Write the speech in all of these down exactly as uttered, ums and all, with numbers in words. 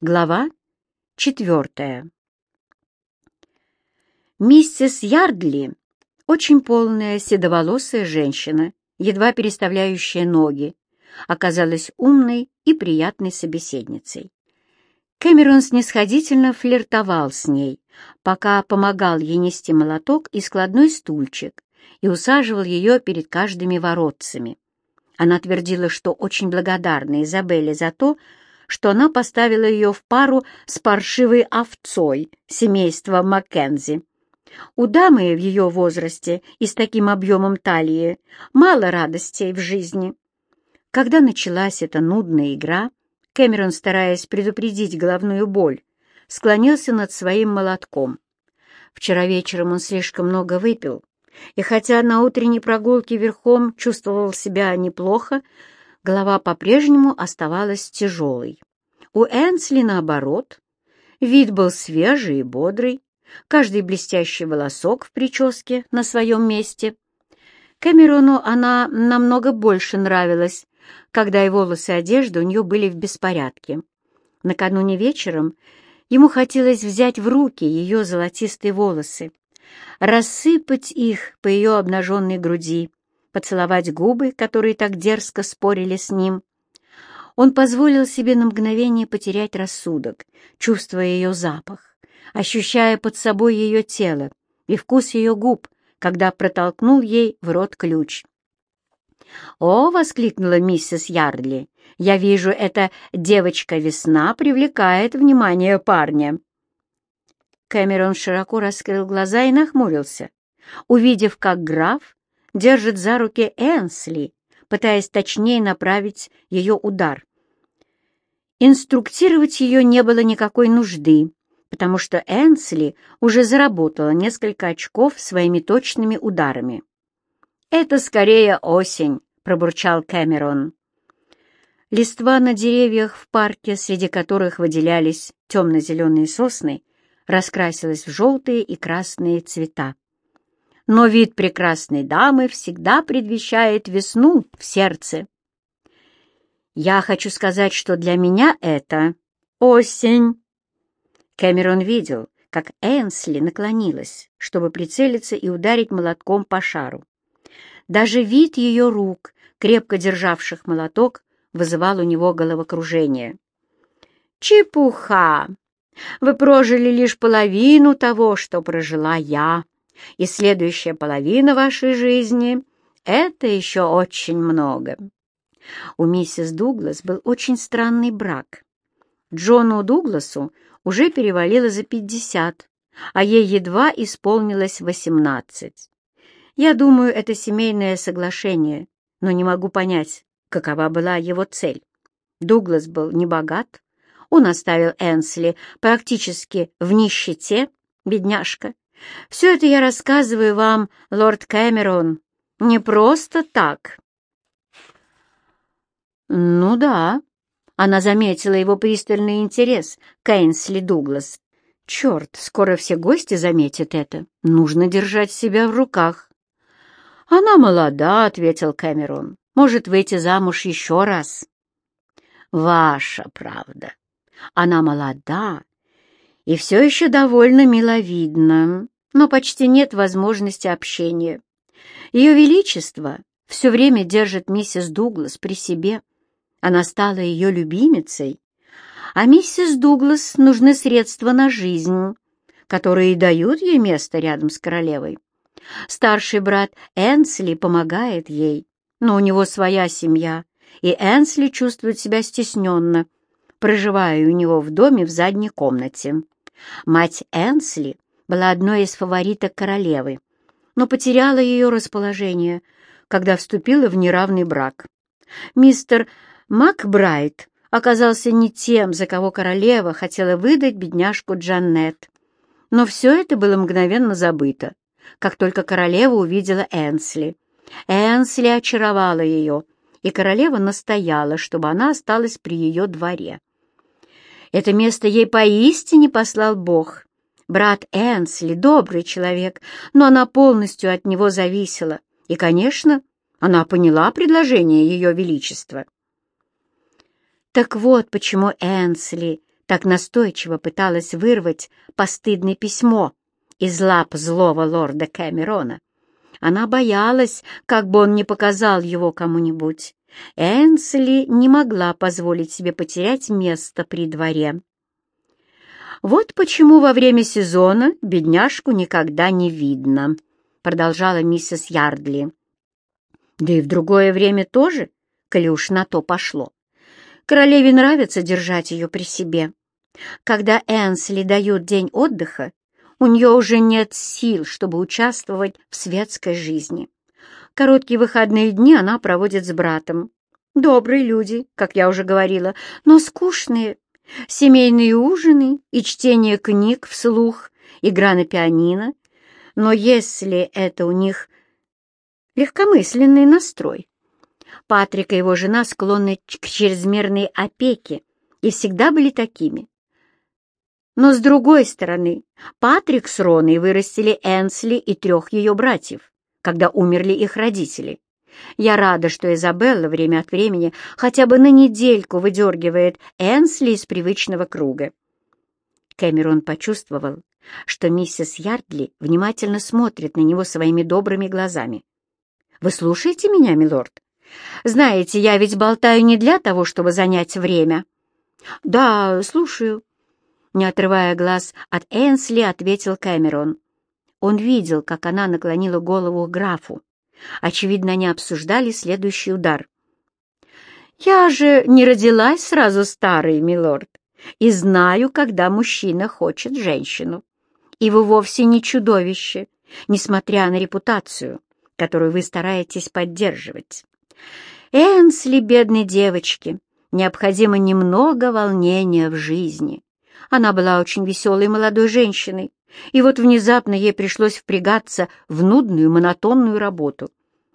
Глава четвертая. Миссис Ярдли, очень полная седоволосая женщина, едва переставляющая ноги, оказалась умной и приятной собеседницей. Кэмерон снисходительно флиртовал с ней, пока помогал ей нести молоток и складной стульчик и усаживал ее перед каждыми воротцами. Она твердила, что очень благодарна Изабелле за то, что она поставила ее в пару с паршивой овцой семейства Маккензи. У дамы в ее возрасте и с таким объемом талии мало радостей в жизни. Когда началась эта нудная игра, Кэмерон, стараясь предупредить головную боль, склонился над своим молотком. Вчера вечером он слишком много выпил, и хотя на утренней прогулке верхом чувствовал себя неплохо, голова по-прежнему оставалась тяжелой. У Энсли, наоборот, вид был свежий и бодрый, каждый блестящий волосок в прическе на своем месте. Кэмерону она намного больше нравилась, когда и волосы, и одежда у нее были в беспорядке. Накануне вечером ему хотелось взять в руки ее золотистые волосы, рассыпать их по ее обнаженной груди, поцеловать губы, которые так дерзко спорили с ним. Он позволил себе на мгновение потерять рассудок, чувствуя ее запах, ощущая под собой ее тело и вкус ее губ, когда протолкнул ей в рот ключ. «О!» — воскликнула миссис Ярдли. «Я вижу, эта девочка-весна привлекает внимание парня». Кэмерон широко раскрыл глаза и нахмурился, увидев, как граф держит за руки Энсли, пытаясь точнее направить ее удар. Инструктировать ее не было никакой нужды, потому что Энсли уже заработала несколько очков своими точными ударами. «Это скорее осень», — пробурчал Кэмерон. Листва на деревьях в парке, среди которых выделялись темно-зеленые сосны, раскрасилась в желтые и красные цвета. Но вид прекрасной дамы всегда предвещает весну в сердце. «Я хочу сказать, что для меня это осень». Кэмерон видел, как Энсли наклонилась, чтобы прицелиться и ударить молотком по шару. Даже вид ее рук, крепко державших молоток, вызывал у него головокружение. «Чепуха! Вы прожили лишь половину того, что прожила я, и следующая половина вашей жизни — это еще очень много». У миссис Дуглас был очень странный брак. Джону Дугласу уже перевалило за пятьдесят, а ей едва исполнилось восемнадцать. Я думаю, это семейное соглашение, но не могу понять, какова была его цель. Дуглас был небогат, он оставил Энсли практически в нищете, бедняжка. Все это я рассказываю вам, лорд Кэмерон, не просто так. Ну да, она заметила его пристальный интерес к Энсли Дуглас. Черт, скоро все гости заметят это. Нужно держать себя в руках. «Она молода», — ответил Кэмерон. «Может выйти замуж еще раз». «Ваша правда. Она молода и все еще довольно миловидна, но почти нет возможности общения. Ее Величество все время держит миссис Дуглас при себе. Она стала ее любимицей, а миссис Дуглас нужны средства на жизнь, которые и дают ей место рядом с королевой. Старший брат Энсли помогает ей, но у него своя семья, и Энсли чувствует себя стесненно, проживая у него в доме в задней комнате. Мать Энсли была одной из фавориток королевы, но потеряла ее расположение, когда вступила в неравный брак. Мистер Макбрайт оказался не тем, за кого королева хотела выдать бедняжку Джанет. Но все это было мгновенно забыто, как только королева увидела Энсли. Энсли очаровала ее, и королева настояла, чтобы она осталась при ее дворе. Это место ей поистине послал Бог. Брат Энсли — добрый человек, но она полностью от него зависела, и, конечно, она поняла предложение Ее Величества. Так вот почему Энсли так настойчиво пыталась вырвать постыдное письмо из лап злого лорда Кэмерона. Она боялась, как бы он не показал его кому-нибудь. Энсли не могла позволить себе потерять место при дворе. «Вот почему во время сезона бедняжку никогда не видно», — продолжала миссис Ярдли. «Да и в другое время тоже, коли уж на то пошло. Королеве нравится держать ее при себе. Когда Энсли дают день отдыха, у нее уже нет сил, чтобы участвовать в светской жизни. Короткие выходные дни она проводит с братом. Добрые люди, как я уже говорила, но скучные. Семейные ужины и чтение книг вслух, игра на пианино. Но если это у них легкомысленный настрой. Патрик и его жена склонны к чрезмерной опеке и всегда были такими. Но, с другой стороны, Патрик с Роной вырастили Энсли и трех ее братьев, когда умерли их родители. Я рада, что Изабелла время от времени хотя бы на недельку выдергивает Энсли из привычного круга. Кэмерон почувствовал, что миссис Ярдли внимательно смотрит на него своими добрыми глазами. «Вы слушаете меня, милорд? Знаете, я ведь болтаю не для того, чтобы занять время». «Да, слушаю», — не отрывая глаз от Энсли, ответил Кэмерон. Он видел, как она наклонила голову к графу. Очевидно, они обсуждали следующий удар. «Я же не родилась сразу старой, милорд, и знаю, когда мужчина хочет женщину. И вы вовсе не чудовище, несмотря на репутацию, которую вы стараетесь поддерживать. Энсли, бедной девочке, необходимо немного волнения в жизни. Она была очень веселой молодой женщиной, и вот внезапно ей пришлось впрягаться в нудную, монотонную работу.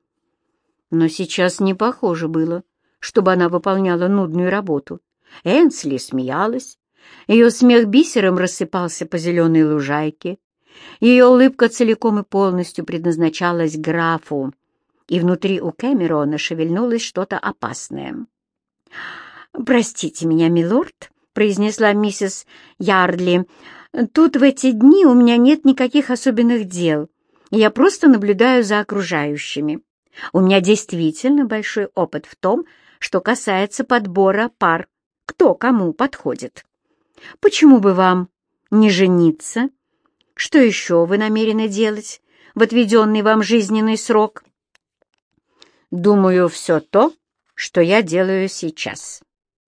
Но сейчас не похоже было, чтобы она выполняла нудную работу. Энсли смеялась, ее смех бисером рассыпался по зеленой лужайке, ее улыбка целиком и полностью предназначалась графу, и внутри у Кэмерона шевельнулось что-то опасное. «Простите меня, милорд», — произнесла миссис Ярдли, — «тут в эти дни у меня нет никаких особенных дел, я просто наблюдаю за окружающими. У меня действительно большой опыт в том, что касается подбора пар, кто кому подходит. Почему бы вам не жениться? Что еще вы намерены делать в отведенный вам жизненный срок?» «Думаю, все то, что я делаю сейчас».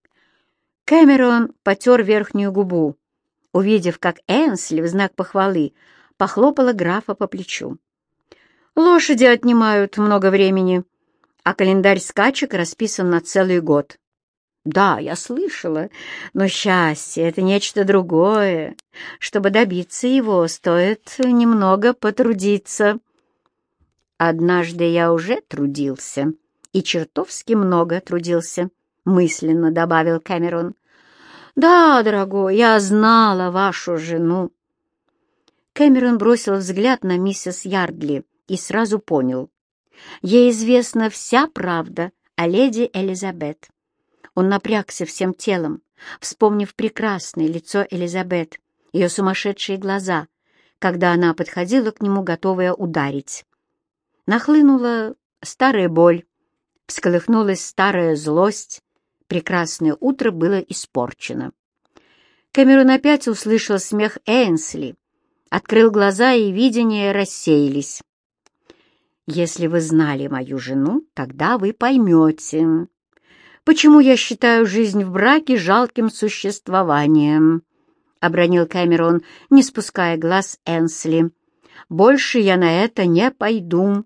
Кэмерон потер верхнюю губу, увидев, как Энсли в знак похвалы похлопала графа по плечу. «Лошади отнимают много времени, а календарь скачек расписан на целый год». «Да, я слышала, но счастье — это нечто другое. Чтобы добиться его, стоит немного потрудиться». «Однажды я уже трудился, и чертовски много трудился», — мысленно добавил Кэмерон. «Да, дорогой, я знала вашу жену». Кэмерон бросил взгляд на миссис Ярдли и сразу понял. Ей известна вся правда о леди Элизабет. Он напрягся всем телом, вспомнив прекрасное лицо Элизабет, ее сумасшедшие глаза, когда она подходила к нему, готовая ударить. Нахлынула старая боль, всколыхнулась старая злость, прекрасное утро было испорчено. Кэмерон опять услышал смех Энсли, открыл глаза, и видения рассеялись. «Если вы знали мою жену, тогда вы поймете, почему я считаю жизнь в браке жалким существованием», — обронил Кэмерон, не спуская глаз Энсли. «Больше я на это не пойду».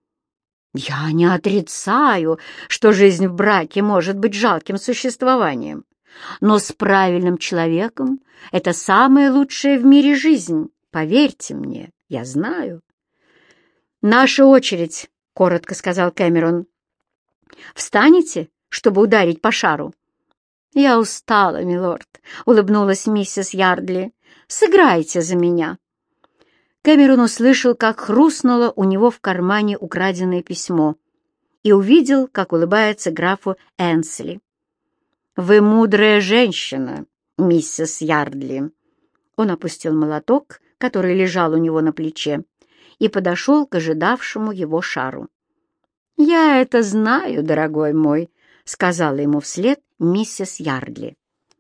«Я не отрицаю, что жизнь в браке может быть жалким существованием, но с правильным человеком это самая лучшая в мире жизнь, поверьте мне, я знаю». «Наша очередь», — коротко сказал Кэмерон. «Встанете, чтобы ударить по шару?» «Я устала, милорд», — улыбнулась миссис Ярдли. «Сыграйте за меня». Кэмерон услышал, как хрустнуло у него в кармане украденное письмо, и увидел, как улыбается графу Энсли. «Вы мудрая женщина, миссис Ярдли». Он опустил молоток, который лежал у него на плече, и подошел к ожидавшему его шару. «Я это знаю, дорогой мой», — сказала ему вслед миссис Ярдли.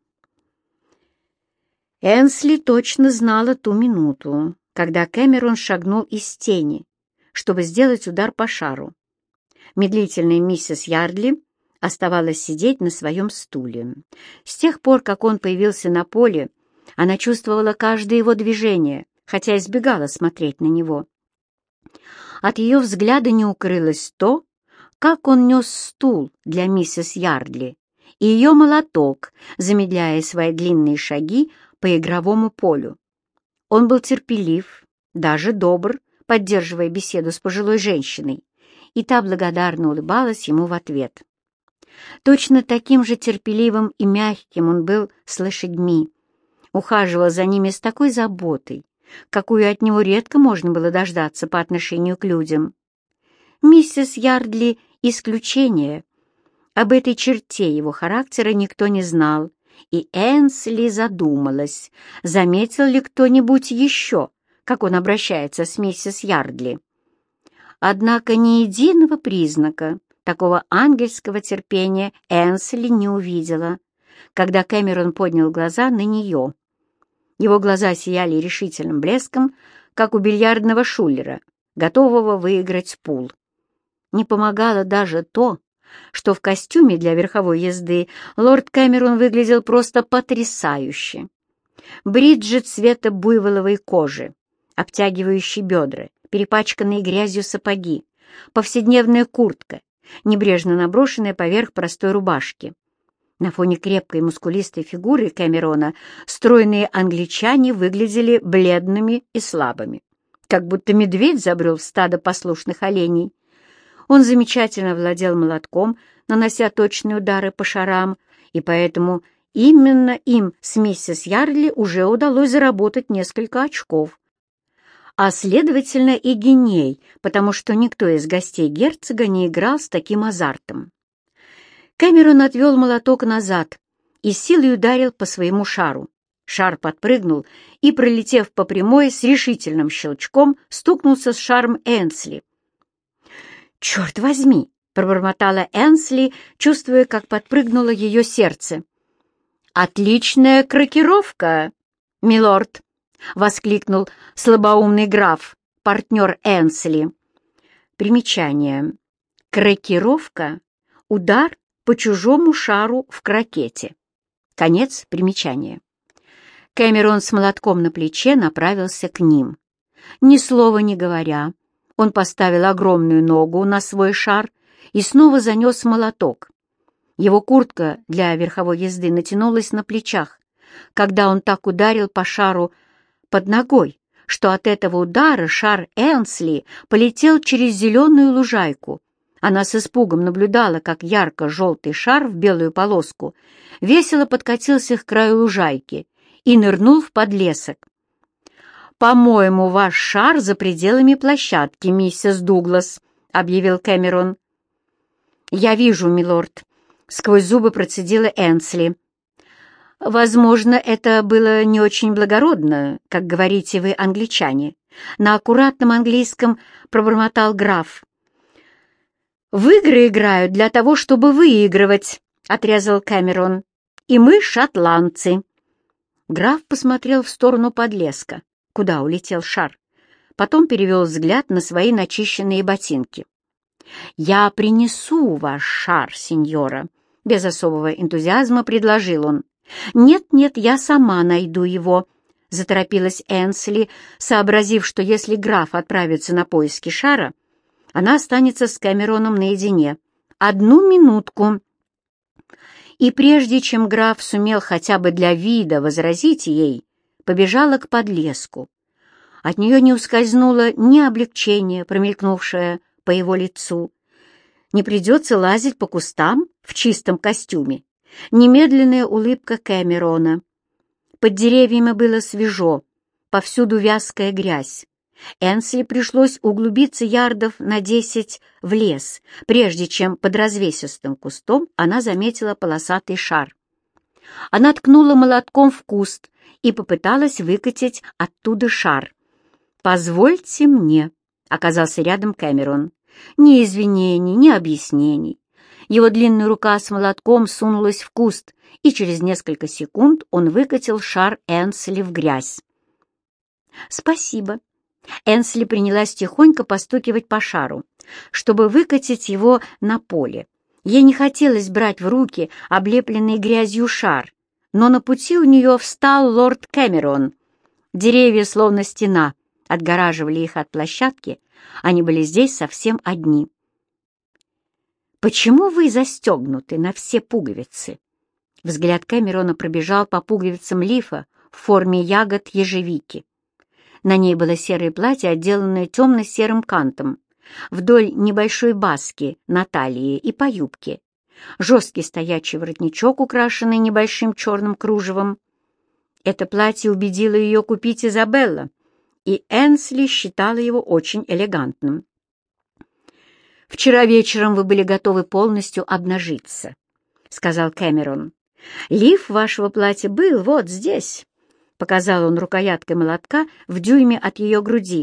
Энсли точно знала ту минуту, когда Кэмерон шагнул из тени, чтобы сделать удар по шару. Медлительная миссис Ярдли оставалась сидеть на своем стуле. С тех пор, как он появился на поле, она чувствовала каждое его движение, хотя избегала смотреть на него. От ее взгляда не укрылось то, как он нес стул для миссис Ярдли и ее молоток, замедляя свои длинные шаги по игровому полю. Он был терпелив, даже добр, поддерживая беседу с пожилой женщиной, и та благодарно улыбалась ему в ответ. Точно таким же терпеливым и мягким он был с лошадьми, ухаживал за ними с такой заботой, какую от него редко можно было дождаться по отношению к людям. Миссис Ярдли — исключение. Об этой черте его характера никто не знал, и Энсли задумалась, заметил ли кто-нибудь еще, как он обращается с миссис Ярдли. Однако ни единого признака такого ангельского терпения Энсли не увидела, когда Кэмерон поднял глаза на нее. Его глаза сияли решительным блеском, как у бильярдного шулера, готового выиграть пул. Не помогало даже то, что в костюме для верховой езды лорд Кэмерон выглядел просто потрясающе. Бриджи цвета буйволовой кожи, обтягивающие бедра, перепачканные грязью сапоги, повседневная куртка, небрежно наброшенная поверх простой рубашки. На фоне крепкой мускулистой фигуры Кэмерона стройные англичане выглядели бледными и слабыми, как будто медведь забрел в стадо послушных оленей. Он замечательно владел молотком, нанося точные удары по шарам, и поэтому именно им с миссис Ярдли уже удалось заработать несколько очков. А следовательно и геней, потому что никто из гостей герцога не играл с таким азартом. Кэмерон отвел молоток назад и силой ударил по своему шару. Шар подпрыгнул и, пролетев по прямой, с решительным щелчком стукнулся с шаром Энсли. «Черт возьми!» — пробормотала Энсли, чувствуя, как подпрыгнуло ее сердце. «Отличная крокировка, милорд!» — воскликнул слабоумный граф, партнер Энсли. Примечание. Крокировка — удар по чужому шару в крокете. Конец примечания. Кэмерон с молотком на плече направился к ним. Ни слова не говоря, он поставил огромную ногу на свой шар и снова занес молоток. Его куртка для верховой езды натянулась на плечах, когда он так ударил по шару под ногой, что от этого удара шар Энсли полетел через зеленую лужайку. Она с испугом наблюдала, как ярко-желтый шар в белую полоску весело подкатился к краю лужайки и нырнул в подлесок. «По-моему, ваш шар за пределами площадки, миссис Дуглас», — объявил Кэмерон. «Я вижу, милорд», — сквозь зубы процедила Энсли. «Возможно, это было не очень благородно, как говорите вы, англичане», — на аккуратном английском пробормотал граф. «В игры играют для того, чтобы выигрывать», — отрезал Кэмерон. «И мы шотландцы». Граф посмотрел в сторону подлеска, куда улетел шар. Потом перевел взгляд на свои начищенные ботинки. «Я принесу ваш шар, сеньора», — без особого энтузиазма предложил он. «Нет-нет, я сама найду его», — заторопилась Энсли, сообразив, что если граф отправится на поиски шара, она останется с Кэмероном наедине. «Одну минутку». И прежде чем граф сумел хотя бы для вида возразить ей, побежала к подлеску. От нее не ускользнуло ни облегчение, промелькнувшее по его лицу. Не придется лазить по кустам в чистом костюме. Немедленная улыбка Кэмерона. Под деревьями было свежо, повсюду вязкая грязь. Энсли пришлось углубиться ярдов на десять в лес, прежде чем под развесистым кустом она заметила полосатый шар. Она ткнула молотком в куст и попыталась выкатить оттуда шар. «Позвольте мне», — оказался рядом Кэмерон. Ни извинений, ни объяснений. Его длинная рука с молотком сунулась в куст, и через несколько секунд он выкатил шар Энсли в грязь. «Спасибо». Энсли принялась тихонько постукивать по шару, чтобы выкатить его на поле. Ей не хотелось брать в руки облепленный грязью шар, но на пути у нее встал лорд Кэмерон. Деревья, словно стена, отгораживали их от площадки, они были здесь совсем одни. «Почему вы застегнуты на все пуговицы?» Взгляд Кэмерона пробежал по пуговицам лифа в форме ягод ежевики. На ней было серое платье, отделанное темно-серым кантом, вдоль небольшой баски на талии и по юбке. Жесткий стоячий воротничок, украшенный небольшим черным кружевом. Это платье убедило ее купить Изабелла, и Энсли считала его очень элегантным. «Вчера вечером вы были готовы полностью обнажиться», — сказал Кэмерон. «Лиф вашего платья был вот здесь», — показал он рукояткой молотка в дюйме от ее груди.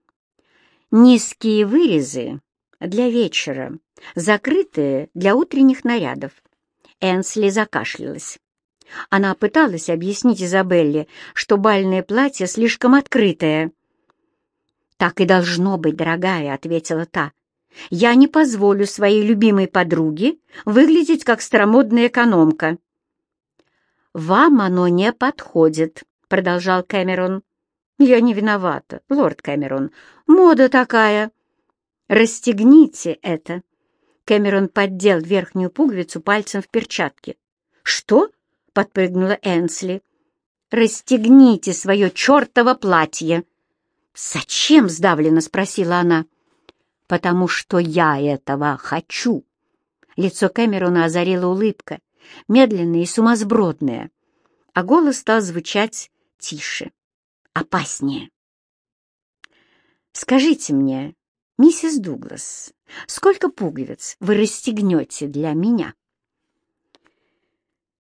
«Низкие вырезы для вечера, закрытые для утренних нарядов». Энсли закашлялась. Она пыталась объяснить Изабелле, что бальное платье слишком открытое. «Так и должно быть, дорогая», — ответила та. «Я не позволю своей любимой подруге выглядеть как старомодная экономка». «Вам оно не подходит», — продолжал Кэмерон. «Я не виновата, лорд Кэмерон. Мода такая». «Расстегните это». Кэмерон поддел верхнюю пуговицу пальцем в перчатке. «Что?» — подпрыгнула Энсли. «Расстегните свое чертово платье!» «Зачем?» — сдавленно спросила она. «Потому что я этого хочу!» Лицо Кэмерона озарила улыбка, медленная и сумасбродная, а голос стал звучать тише, опаснее. «Скажите мне, миссис Дуглас, сколько пуговиц вы расстегнете для меня?»